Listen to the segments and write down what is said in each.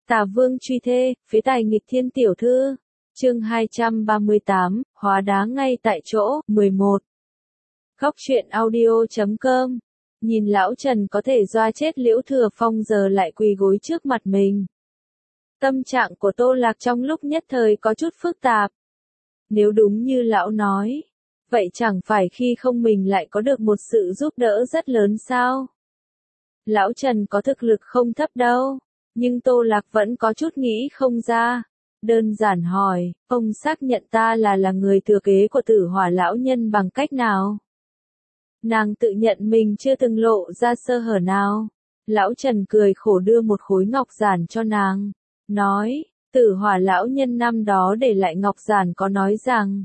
Tả Vương truy thê, phế tài nghịch thiên tiểu thư. Chương 238, hóa đá ngay tại chỗ, 11. Góc truyện audio.com. Nhìn lão Trần có thể doa chết Liễu Thừa Phong giờ lại quỳ gối trước mặt mình. Tâm trạng của Tô Lạc trong lúc nhất thời có chút phức tạp. Nếu đúng như lão nói, vậy chẳng phải khi không mình lại có được một sự giúp đỡ rất lớn sao? Lão Trần có thực lực không thấp đâu, nhưng Tô Lạc vẫn có chút nghĩ không ra. Đơn giản hỏi, ông xác nhận ta là người thừa kế của Tử Hỏa lão nhân bằng cách nào? Nàng tự nhận mình chưa từng lộ ra sơ hở nào. Lão Trần cười khổ đưa một khối ngọc giản cho nàng, nói, Tử Hỏa lão nhân năm đó để lại ngọc giản có nói rằng,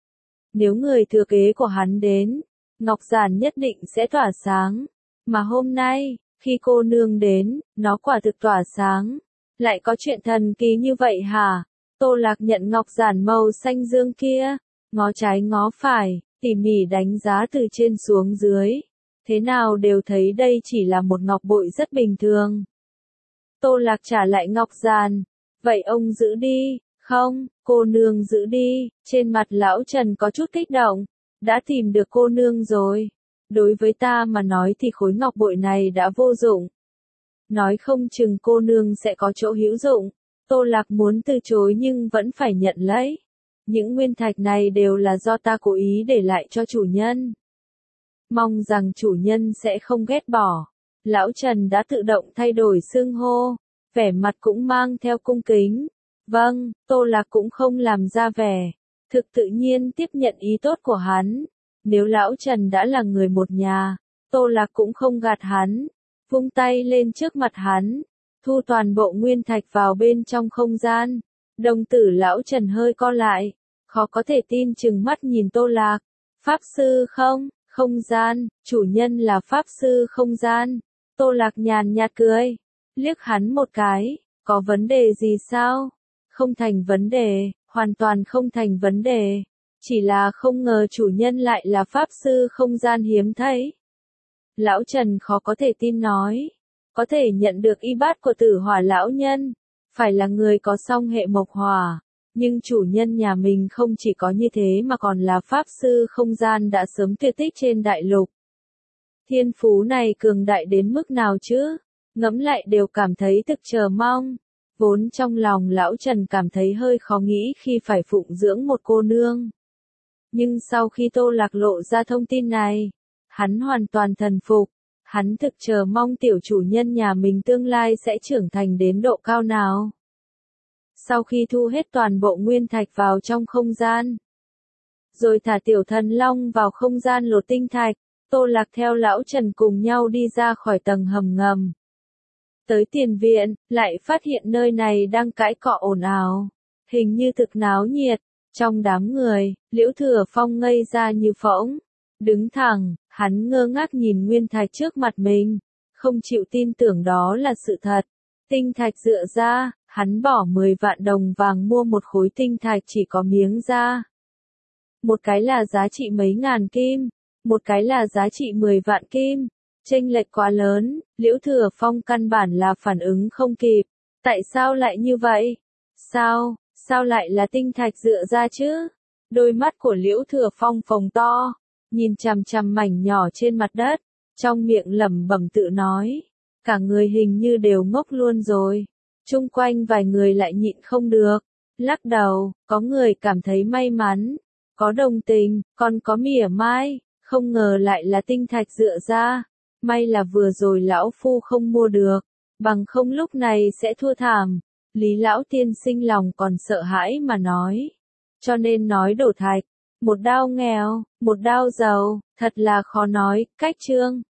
nếu người thừa kế của hắn đến, ngọc giản nhất định sẽ tỏa sáng. Mà hôm nay, khi cô nương đến, nó quả thực tỏa sáng. Lại có chuyện thần kỳ như vậy hả? Tô Lạc nhận ngọc giản màu xanh dương kia, ngó trái ngó phải, tỉ mỉ đánh giá từ trên xuống dưới. Thế nào đều thấy đây chỉ là một ngọc bội rất bình thường. Tô Lạc trả lại ngọc giản. Vậy ông giữ đi. Không, cô nương giữ đi. Trên mặt lão Trần có chút kích động. Đã tìm được cô nương rồi. Đối với ta mà nói thì khối ngọc bội này đã vô dụng. Nói không chừng cô nương sẽ có chỗ hữu dụng. Tô Lạc muốn từ chối nhưng vẫn phải nhận lấy. Những nguyên thạch này đều là do ta cố ý để lại cho chủ nhân. Mong rằng chủ nhân sẽ không ghét bỏ. Lão Trần đã tự động thay đổi xưng hô. Vẻ mặt cũng mang theo cung kính. Vâng, Tô Lạc cũng không làm ra vẻ. Thực tự nhiên tiếp nhận ý tốt của hắn. Nếu lão Trần đã là người một nhà, Tô Lạc cũng không gạt hắn. Vung tay lên trước mặt hắn, thu toàn bộ nguyên thạch vào bên trong không gian. Đồng tử lão Trần hơi co lại, khó có thể tin chừng mắt nhìn Tô Lạc. Pháp sư không gian, chủ nhân là pháp sư không gian. Tô Lạc nhàn nhạt cười, liếc hắn một cái, có vấn đề gì sao? Không thành vấn đề, hoàn toàn không thành vấn đề. Chỉ là không ngờ chủ nhân lại là pháp sư không gian hiếm thấy. Lão Trần khó có thể tin nói, có thể nhận được y bát của Tử Hỏa lão nhân, phải là người có song hệ mộc hỏa, nhưng chủ nhân nhà mình không chỉ có như thế mà còn là pháp sư không gian đã sớm tuyệt tích trên đại lục. Thiên phú này cường đại đến mức nào chứ? Ngẫm lại đều cảm thấy thực chờ mong. Vốn trong lòng lão Trần cảm thấy hơi khó nghĩ khi phải phụng dưỡng một cô nương. Nhưng sau khi Tô Lạc lộ ra thông tin này, hắn hoàn toàn thần phục. Hắn thực chờ mong tiểu chủ nhân nhà mình tương lai sẽ trưởng thành đến độ cao nào. Sau khi thu hết toàn bộ nguyên thạch vào trong không gian, rồi thả tiểu thần long vào không gian lột tinh thạch, Tô Lạc theo lão Trần cùng nhau đi ra khỏi tầng hầm ngầm. Tới tiền viện, lại phát hiện nơi này đang cãi cọ ồn ào, hình như thực náo nhiệt. Trong đám người, Liễu Thừa Phong ngây ra như phỗng, đứng thẳng, hắn ngơ ngác nhìn nguyên thạch trước mặt mình, không chịu tin tưởng đó là sự thật. Tinh thạch dựa ra, hắn bỏ 10 vạn đồng vàng mua một khối tinh thạch chỉ có miếng da. Một cái là giá trị mấy ngàn kim, một cái là giá trị 10 vạn kim. Chênh lệch quá lớn, Liễu Thừa Phong căn bản là phản ứng không kịp. Tại sao lại như vậy? Sao lại là tinh thạch dựa ra chứ? Đôi mắt của Liễu Thừa Phong phồng to, nhìn chằm chằm mảnh nhỏ trên mặt đất, trong miệng lẩm bẩm tự nói. Cả người hình như đều ngốc luôn rồi. Chung quanh vài người lại nhịn không được, lắc đầu, có người cảm thấy may mắn, có đồng tình, còn có mỉa mai, không ngờ lại là tinh thạch dựa ra. May là vừa rồi lão phu không mua được, bằng không lúc này sẽ thua thảm. Lý lão tiên sinh lòng còn sợ hãi mà nói. Cho nên nói đổ thạch, một đao nghèo, một đao giàu, thật là khó nói. Cách chương